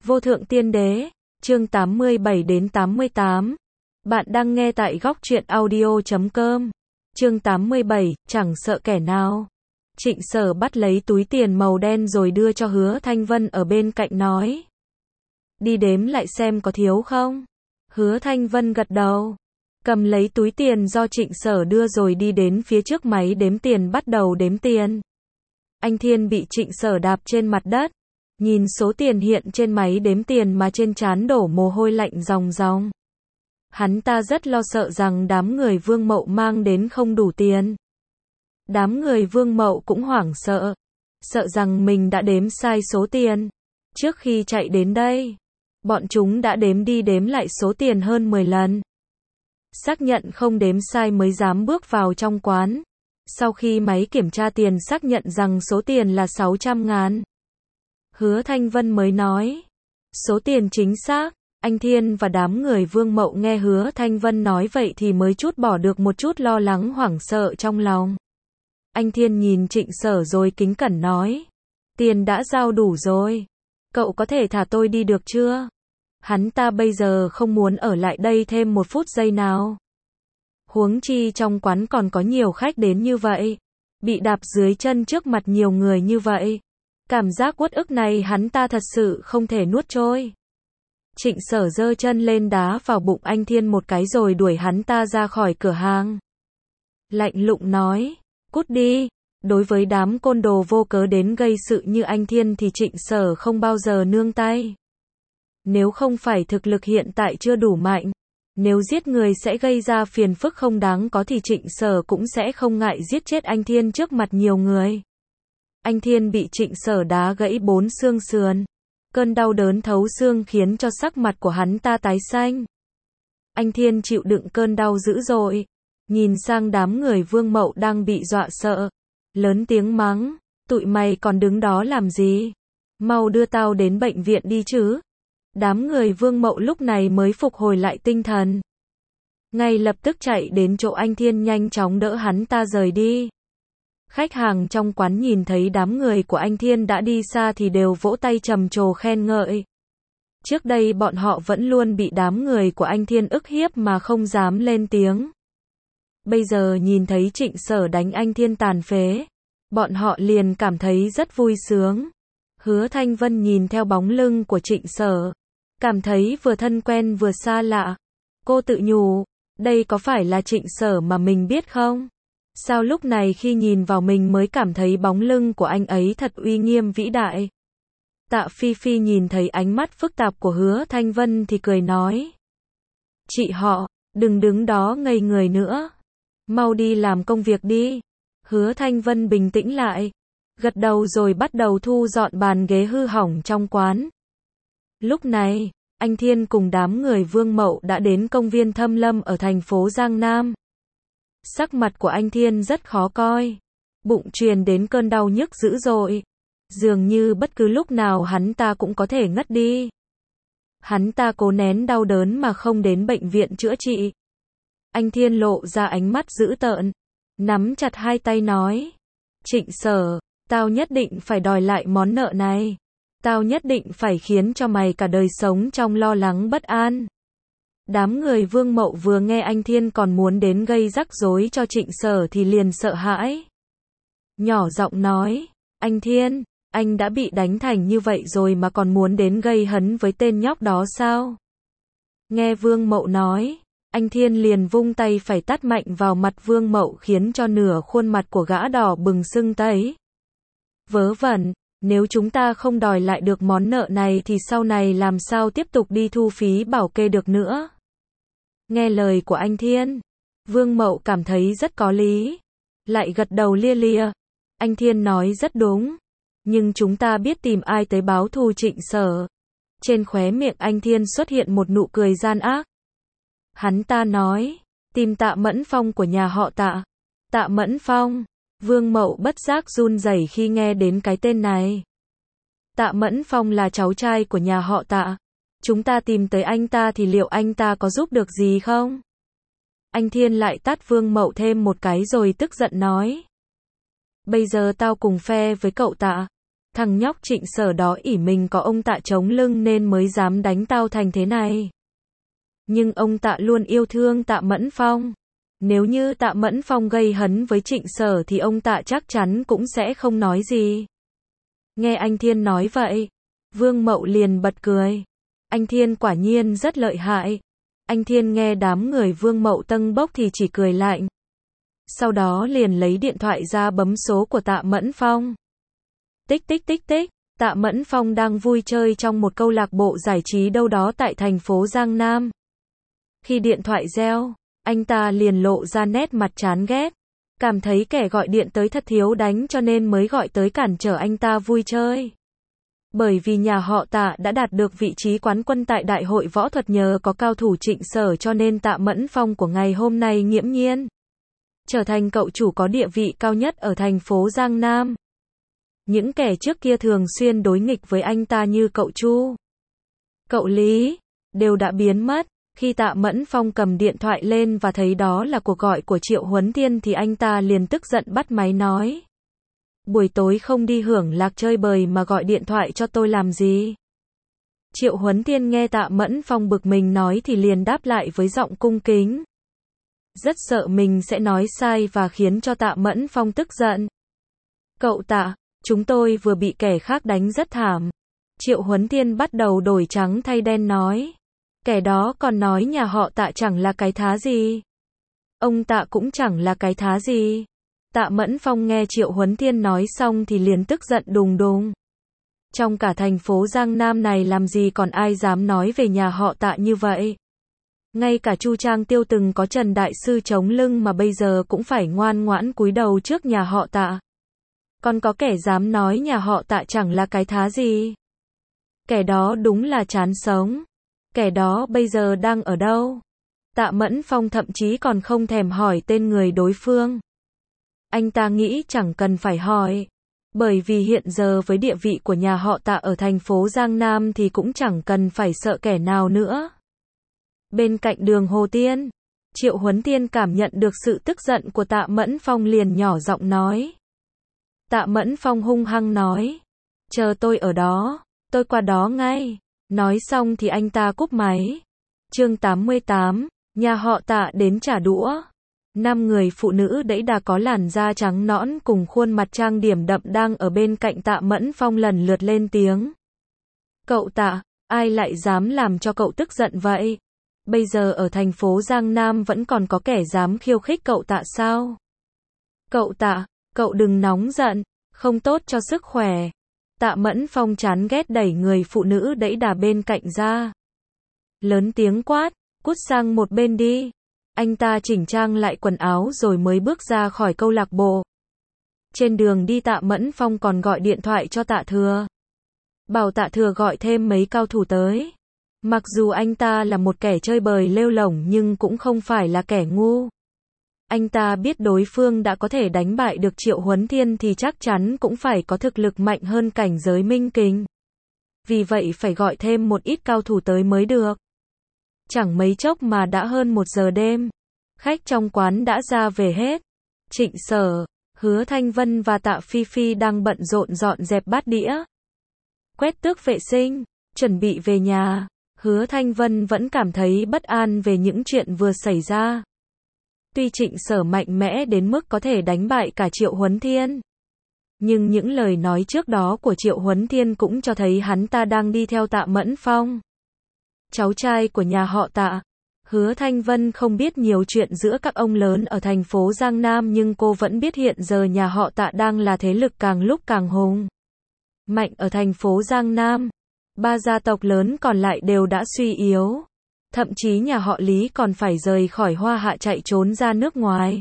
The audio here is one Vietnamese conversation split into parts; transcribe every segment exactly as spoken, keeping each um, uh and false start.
Vô thượng tiên đế, chương tám mươi bảy đến tám mươi tám. Bạn đang nghe tại góc truyện audio chấm com. Chương tám mươi bảy, chẳng sợ kẻ nào. Trịnh Sở bắt lấy túi tiền màu đen rồi đưa cho Hứa Thanh Vân ở bên cạnh nói. Đi đếm lại xem có thiếu không? Hứa Thanh Vân gật đầu. Cầm lấy túi tiền do Trịnh Sở đưa rồi đi đến phía trước máy đếm tiền bắt đầu đếm tiền. Anh Thiên bị Trịnh Sở đạp trên mặt đất. Nhìn số tiền hiện trên máy đếm tiền mà trên trán đổ mồ hôi lạnh ròng ròng. Hắn ta rất lo sợ rằng đám người Vương Mậu mang đến không đủ tiền. Đám người Vương Mậu cũng hoảng sợ. Sợ rằng mình đã đếm sai số tiền. Trước khi chạy đến đây, bọn chúng đã đếm đi đếm lại số tiền hơn mười lần. Xác nhận không đếm sai mới dám bước vào trong quán. Sau khi máy kiểm tra tiền xác nhận rằng số tiền là sáu trăm ngàn. Hứa Thanh Vân mới nói. Số tiền chính xác. Anh Thiên và đám người Vương Mậu nghe Hứa Thanh Vân nói vậy thì mới chút bỏ được một chút lo lắng hoảng sợ trong lòng. Anh Thiên nhìn Trịnh Sở rồi kính cẩn nói. Tiền đã giao đủ rồi. Cậu có thể thả tôi đi được chưa? Hắn ta bây giờ không muốn ở lại đây thêm một phút giây nào. Huống chi trong quán còn có nhiều khách đến như vậy. Bị đạp dưới chân trước mặt nhiều người như vậy. Cảm giác uất ức này hắn ta thật sự không thể nuốt trôi. Trịnh Sở giơ chân lên đá vào bụng anh Thiên một cái rồi đuổi hắn ta ra khỏi cửa hàng. Lạnh lùng nói, cút đi. Đối với đám côn đồ vô cớ đến gây sự như anh Thiên thì Trịnh Sở không bao giờ nương tay. Nếu không phải thực lực hiện tại chưa đủ mạnh, nếu giết người sẽ gây ra phiền phức không đáng có thì Trịnh Sở cũng sẽ không ngại giết chết anh Thiên trước mặt nhiều người. Anh Thiên bị Trịnh Sở đá gãy bốn xương sườn. Cơn đau đớn thấu xương khiến cho sắc mặt của hắn ta tái xanh. Anh Thiên chịu đựng cơn đau dữ dội. Nhìn sang đám người Vương Mậu đang bị dọa sợ. Lớn tiếng mắng. Tụi mày còn đứng đó làm gì? Mau đưa tao đến bệnh viện đi chứ. Đám người Vương Mậu lúc này mới phục hồi lại tinh thần. Ngay lập tức chạy đến chỗ anh Thiên nhanh chóng đỡ hắn ta rời đi. Khách hàng trong quán nhìn thấy đám người của anh Thiên đã đi xa thì đều vỗ tay trầm trồ khen ngợi. Trước đây bọn họ vẫn luôn bị đám người của anh Thiên ức hiếp mà không dám lên tiếng. Bây giờ nhìn thấy Trịnh Sở đánh anh Thiên tàn phế, bọn họ liền cảm thấy rất vui sướng. Hứa Thanh Vân nhìn theo bóng lưng của Trịnh Sở, cảm thấy vừa thân quen vừa xa lạ. Cô tự nhủ, đây có phải là Trịnh Sở mà mình biết không? Sao lúc này khi nhìn vào mình mới cảm thấy bóng lưng của anh ấy thật uy nghiêm vĩ đại. Tạ Phi Phi nhìn thấy ánh mắt phức tạp của Hứa Thanh Vân thì cười nói. Chị họ, đừng đứng đó ngây người nữa. Mau đi làm công việc đi. Hứa Thanh Vân bình tĩnh lại. Gật đầu rồi bắt đầu thu dọn bàn ghế hư hỏng trong quán. Lúc này, anh Thiên cùng đám người Vương Mậu đã đến công viên Thâm Lâm ở thành phố Giang Nam. Sắc mặt của anh Thiên rất khó coi. Bụng truyền đến cơn đau nhức dữ dội. Dường như bất cứ lúc nào hắn ta cũng có thể ngất đi. Hắn ta cố nén đau đớn mà không đến bệnh viện chữa trị. Anh Thiên lộ ra ánh mắt dữ tợn. Nắm chặt hai tay nói. Trịnh Sở, tao nhất định phải đòi lại món nợ này. Tao nhất định phải khiến cho mày cả đời sống trong lo lắng bất an. Đám người Vương Mậu vừa nghe anh Thiên còn muốn đến gây rắc rối cho Trịnh Sở thì liền sợ hãi. Nhỏ giọng nói, anh Thiên, anh đã bị đánh thành như vậy rồi mà còn muốn đến gây hấn với tên nhóc đó sao? Nghe Vương Mậu nói, anh Thiên liền vung tay phải tát mạnh vào mặt Vương Mậu khiến cho nửa khuôn mặt của gã đỏ bừng sưng tấy. Vớ vẩn, nếu chúng ta không đòi lại được món nợ này thì sau này làm sao tiếp tục đi thu phí bảo kê được nữa? Nghe lời của anh Thiên, Vương Mậu cảm thấy rất có lý. Lại gật đầu lia lịa. Anh Thiên nói rất đúng. Nhưng chúng ta biết tìm ai tới báo thù Trịnh Sở. Trên khóe miệng anh Thiên xuất hiện một nụ cười gian ác. Hắn ta nói, tìm Tạ Mẫn Phong của nhà họ Tạ. Tạ Mẫn Phong. Vương Mậu bất giác run rẩy khi nghe đến cái tên này. Tạ Mẫn Phong là cháu trai của nhà họ Tạ. Chúng ta tìm tới anh ta thì liệu anh ta có giúp được gì không? Anh Thiên lại tát Vương Mậu thêm một cái rồi tức giận nói. Bây giờ tao cùng phe với cậu Tạ. Thằng nhóc Trịnh Sở đó ỷ mình có ông Tạ chống lưng nên mới dám đánh tao thành thế này. Nhưng ông Tạ luôn yêu thương Tạ Mẫn Phong. Nếu như Tạ Mẫn Phong gây hấn với Trịnh Sở thì ông Tạ chắc chắn cũng sẽ không nói gì. Nghe anh Thiên nói vậy, Vương Mậu liền bật cười. Anh Thiên quả nhiên rất lợi hại. Anh Thiên nghe đám người Vương Mậu tâng bốc thì chỉ cười lạnh. Sau đó liền lấy điện thoại ra bấm số của Tạ Mẫn Phong. Tích tích tích tích, Tạ Mẫn Phong đang vui chơi trong một câu lạc bộ giải trí đâu đó tại thành phố Giang Nam. Khi điện thoại reo, anh ta liền lộ ra nét mặt chán ghét. Cảm thấy kẻ gọi điện tới thật thiếu đánh cho nên mới gọi tới cản trở anh ta vui chơi. Bởi vì nhà họ Tạ đã đạt được vị trí quán quân tại Đại hội võ thuật nhờ có cao thủ Trịnh Sở cho nên Tạ Mẫn Phong của ngày hôm nay nghiễm nhiên trở thành cậu chủ có địa vị cao nhất ở thành phố Giang Nam. Những kẻ trước kia thường xuyên đối nghịch với anh ta như cậu Chu, cậu Lý, đều đã biến mất. Khi Tạ Mẫn Phong cầm điện thoại lên và thấy đó là cuộc gọi của Triệu Huấn Thiên thì anh ta liền tức giận bắt máy nói. Buổi tối không đi hưởng lạc chơi bời mà gọi điện thoại cho tôi làm gì? Triệu Huấn Thiên nghe Tạ Mẫn Phong bực mình nói thì liền đáp lại với giọng cung kính. Rất sợ mình sẽ nói sai và khiến cho Tạ Mẫn Phong tức giận. Cậu Tạ, chúng tôi vừa bị kẻ khác đánh rất thảm. Triệu Huấn Thiên bắt đầu đổi trắng thay đen nói. Kẻ đó còn nói nhà họ Tạ chẳng là cái thá gì. Ông Tạ cũng chẳng là cái thá gì. Tạ Mẫn Phong nghe Triệu Huấn Thiên nói xong thì liền tức giận đùng đùng. Trong cả thành phố Giang Nam này làm gì còn ai dám nói về nhà họ Tạ như vậy. Ngay cả Chu Trang Tiêu từng có Trần Đại Sư chống lưng mà bây giờ cũng phải ngoan ngoãn cúi đầu trước nhà họ Tạ. Còn có kẻ dám nói nhà họ Tạ chẳng là cái thá gì. Kẻ đó đúng là chán sống. Kẻ đó bây giờ đang ở đâu? Tạ Mẫn Phong thậm chí còn không thèm hỏi tên người đối phương. Anh ta nghĩ chẳng cần phải hỏi. Bởi vì hiện giờ với địa vị của nhà họ Tạ ở thành phố Giang Nam thì cũng chẳng cần phải sợ kẻ nào nữa. Bên cạnh đường Hồ Tiên, Triệu Huấn Thiên cảm nhận được sự tức giận của Tạ Mẫn Phong liền nhỏ giọng nói. Tạ Mẫn Phong hung hăng nói. Chờ tôi ở đó, tôi qua đó ngay. Nói xong thì anh ta cúp máy. Chương tám mươi tám, nhà họ Tạ đến trả đũa. Năm người phụ nữ đẫy đà có làn da trắng nõn cùng khuôn mặt trang điểm đậm đang ở bên cạnh Tạ Mẫn Phong lần lượt lên tiếng. Cậu Tạ, ai lại dám làm cho cậu tức giận vậy? Bây giờ ở thành phố Giang Nam vẫn còn có kẻ dám khiêu khích cậu Tạ sao? Cậu Tạ, cậu đừng nóng giận, không tốt cho sức khỏe. Tạ Mẫn Phong chán ghét đẩy người phụ nữ đẫy đà bên cạnh ra. Lớn tiếng quát, cút sang một bên đi. Anh ta chỉnh trang lại quần áo rồi mới bước ra khỏi câu lạc bộ. Trên đường đi Tạ Mẫn Phong còn gọi điện thoại cho Tạ Thừa. Bảo Tạ Thừa gọi thêm mấy cao thủ tới. Mặc dù anh ta là một kẻ chơi bời lêu lổng nhưng cũng không phải là kẻ ngu. Anh ta biết đối phương đã có thể đánh bại được Triệu Huấn Thiên thì chắc chắn cũng phải có thực lực mạnh hơn cảnh giới minh kình. Vì vậy phải gọi thêm một ít cao thủ tới mới được. Chẳng mấy chốc mà đã hơn một giờ đêm. Khách trong quán đã ra về hết. Trịnh Sở, Hứa Thanh Vân và Tạ Phi Phi đang bận rộn dọn dẹp bát đĩa. Quét tước vệ sinh, chuẩn bị về nhà. Hứa Thanh Vân vẫn cảm thấy bất an về những chuyện vừa xảy ra. Tuy Trịnh Sở mạnh mẽ đến mức có thể đánh bại cả Triệu Huấn Thiên. Nhưng những lời nói trước đó của Triệu Huấn Thiên cũng cho thấy hắn ta đang đi theo Tạ Mẫn Phong. Cháu trai của nhà họ Tạ. Hứa Thanh Vân không biết nhiều chuyện giữa các ông lớn ở thành phố Giang Nam nhưng cô vẫn biết hiện giờ nhà họ Tạ đang là thế lực càng lúc càng hùng mạnh ở thành phố Giang Nam. Ba gia tộc lớn còn lại đều đã suy yếu. Thậm chí nhà họ Lý còn phải rời khỏi Hoa Hạ chạy trốn ra nước ngoài.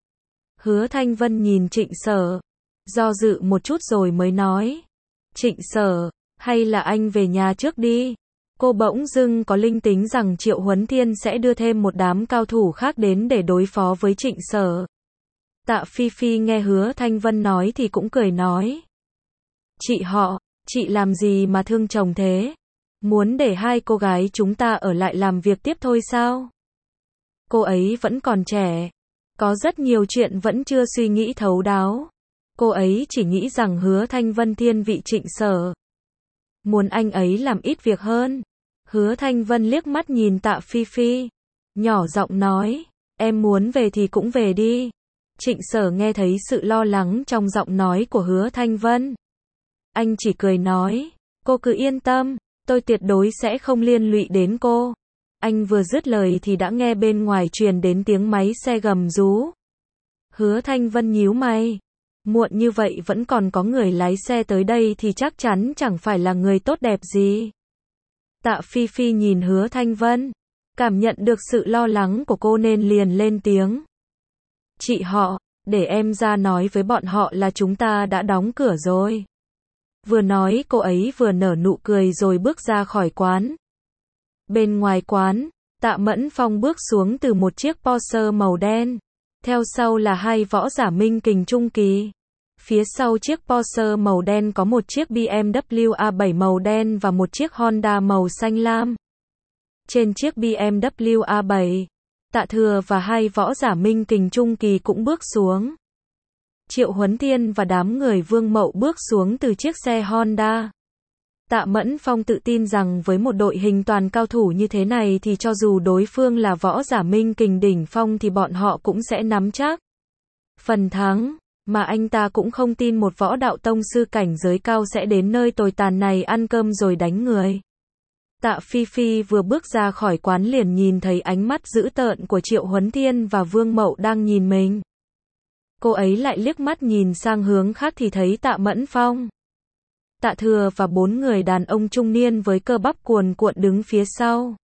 Hứa Thanh Vân nhìn Trịnh Sở, do dự một chút rồi mới nói. Trịnh Sở, hay là anh về nhà trước đi. Cô bỗng dưng có linh tính rằng Triệu Huấn Thiên sẽ đưa thêm một đám cao thủ khác đến để đối phó với Trịnh Sở. Tạ Phi Phi nghe Hứa Thanh Vân nói thì cũng cười nói. Chị họ, chị làm gì mà thương chồng thế? Muốn để hai cô gái chúng ta ở lại làm việc tiếp thôi sao? Cô ấy vẫn còn trẻ. Có rất nhiều chuyện vẫn chưa suy nghĩ thấu đáo. Cô ấy chỉ nghĩ rằng Hứa Thanh Vân thiên vị Trịnh Sở. Muốn anh ấy làm ít việc hơn. Hứa Thanh Vân liếc mắt nhìn Tạ Phi Phi. Nhỏ giọng nói, em muốn về thì cũng về đi. Trịnh Sở nghe thấy sự lo lắng trong giọng nói của Hứa Thanh Vân. Anh chỉ cười nói, cô cứ yên tâm, tôi tuyệt đối sẽ không liên lụy đến cô. Anh vừa dứt lời thì đã nghe bên ngoài truyền đến tiếng máy xe gầm rú. Hứa Thanh Vân nhíu mày. Muộn như vậy vẫn còn có người lái xe tới đây thì chắc chắn chẳng phải là người tốt đẹp gì. Tạ Phi Phi nhìn Hứa Thanh Vân, cảm nhận được sự lo lắng của cô nên liền lên tiếng. Chị họ, để em ra nói với bọn họ là chúng ta đã đóng cửa rồi. Vừa nói cô ấy vừa nở nụ cười rồi bước ra khỏi quán. Bên ngoài quán, Tạ Mẫn Phong bước xuống từ một chiếc Porsche màu đen. Theo sau là hai võ giả minh kình trung kỳ. Phía sau chiếc Porsche màu đen có một chiếc B M W A bảy màu đen và một chiếc Honda màu xanh lam. Trên chiếc B M W A bảy, Tạ Thừa và hai võ giả minh kình trung kỳ cũng bước xuống. Triệu Huấn Thiên và đám người Vương Mậu bước xuống từ chiếc xe Honda. Tạ Mẫn Phong tự tin rằng với một đội hình toàn cao thủ như thế này thì cho dù đối phương là võ giả minh kình đỉnh phong thì bọn họ cũng sẽ nắm chắc phần thắng, mà anh ta cũng không tin một võ đạo tông sư cảnh giới cao sẽ đến nơi tồi tàn này ăn cơm rồi đánh người. Tạ Phi Phi vừa bước ra khỏi quán liền nhìn thấy ánh mắt dữ tợn của Triệu Huấn Thiên và Vương Mậu đang nhìn mình. Cô ấy lại liếc mắt nhìn sang hướng khác thì thấy Tạ Mẫn Phong, Tạ Thừa và bốn người đàn ông trung niên với cơ bắp cuồn cuộn đứng phía sau.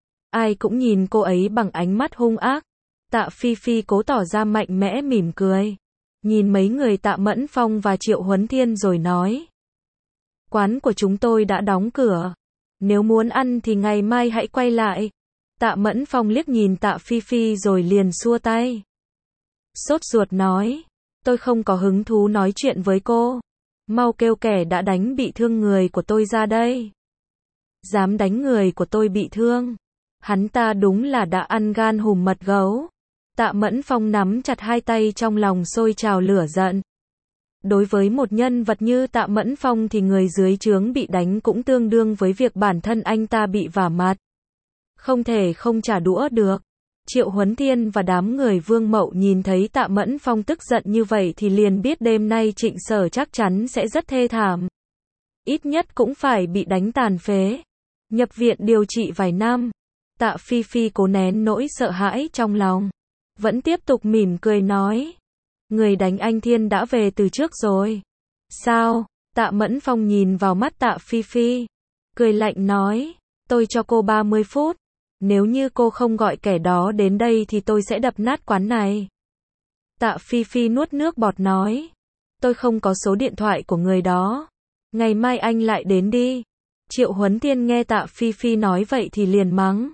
Ai cũng nhìn cô ấy bằng ánh mắt hung ác. Tạ Phi Phi cố tỏ ra mạnh mẽ mỉm cười. Nhìn mấy người Tạ Mẫn Phong và Triệu Huấn Thiên rồi nói. Quán của chúng tôi đã đóng cửa. Nếu muốn ăn thì ngày mai hãy quay lại. Tạ Mẫn Phong liếc nhìn Tạ Phi Phi rồi liền xua tay. Sốt ruột nói. Tôi không có hứng thú nói chuyện với cô. Mau kêu kẻ đã đánh bị thương người của tôi ra đây. Dám đánh người của tôi bị thương. Hắn ta đúng là đã ăn gan hùm mật gấu. Tạ Mẫn Phong nắm chặt hai tay trong lòng sôi trào lửa giận. Đối với một nhân vật như Tạ Mẫn Phong thì người dưới trướng bị đánh cũng tương đương với việc bản thân anh ta bị vả mặt. Không thể không trả đũa được. Triệu Huấn Thiên và đám người Vương Mậu nhìn thấy Tạ Mẫn Phong tức giận như vậy thì liền biết đêm nay Trịnh Sở chắc chắn sẽ rất thê thảm. Ít nhất cũng phải bị đánh tàn phế. Nhập viện điều trị vài năm. Tạ Phi Phi cố nén nỗi sợ hãi trong lòng. Vẫn tiếp tục mỉm cười nói. Người đánh anh Thiên đã về từ trước rồi. Sao? Tạ Mẫn Phong nhìn vào mắt Tạ Phi Phi. Cười lạnh nói. Tôi cho cô ba mươi phút. Nếu như cô không gọi kẻ đó đến đây thì tôi sẽ đập nát quán này. Tạ Phi Phi nuốt nước bọt nói. Tôi không có số điện thoại của người đó. Ngày mai anh lại đến đi. Triệu Huấn Thiên nghe Tạ Phi Phi nói vậy thì liền mắng.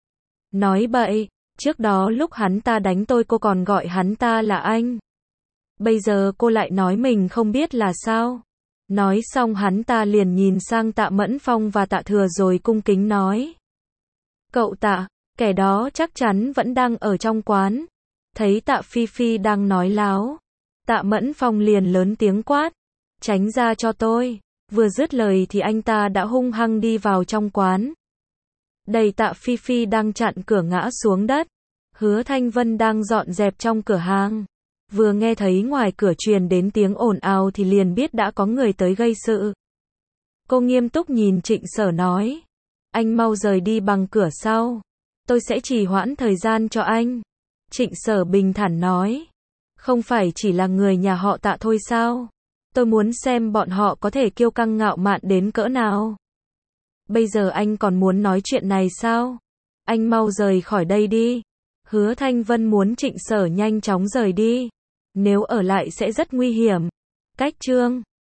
Nói bậy, trước đó lúc hắn ta đánh tôi cô còn gọi hắn ta là anh. Bây giờ cô lại nói mình không biết là sao. Nói xong hắn ta liền nhìn sang Tạ Mẫn Phong và Tạ Thừa rồi cung kính nói. Cậu Tạ, kẻ đó chắc chắn vẫn đang ở trong quán. Thấy Tạ Phi Phi đang nói láo. Tạ Mẫn Phong liền lớn tiếng quát. Tránh ra cho tôi. Vừa dứt lời thì anh ta đã hung hăng đi vào trong quán. Đẩy Tạ Phi Phi đang chặn cửa ngã xuống đất. Hứa Thanh Vân đang dọn dẹp trong cửa hàng. Vừa nghe thấy ngoài cửa truyền đến tiếng ồn ào thì liền biết đã có người tới gây sự. Cô nghiêm túc nhìn Trịnh Sở nói. Anh mau rời đi bằng cửa sau. Tôi sẽ trì hoãn thời gian cho anh. Trịnh Sở bình thản nói. Không phải chỉ là người nhà họ Tạ thôi sao? Tôi muốn xem bọn họ có thể kiêu căng ngạo mạn đến cỡ nào. Bây giờ anh còn muốn nói chuyện này sao? Anh mau rời khỏi đây đi. Hứa Thanh Vân muốn Trịnh Sở nhanh chóng rời đi. Nếu ở lại sẽ rất nguy hiểm. Cách chương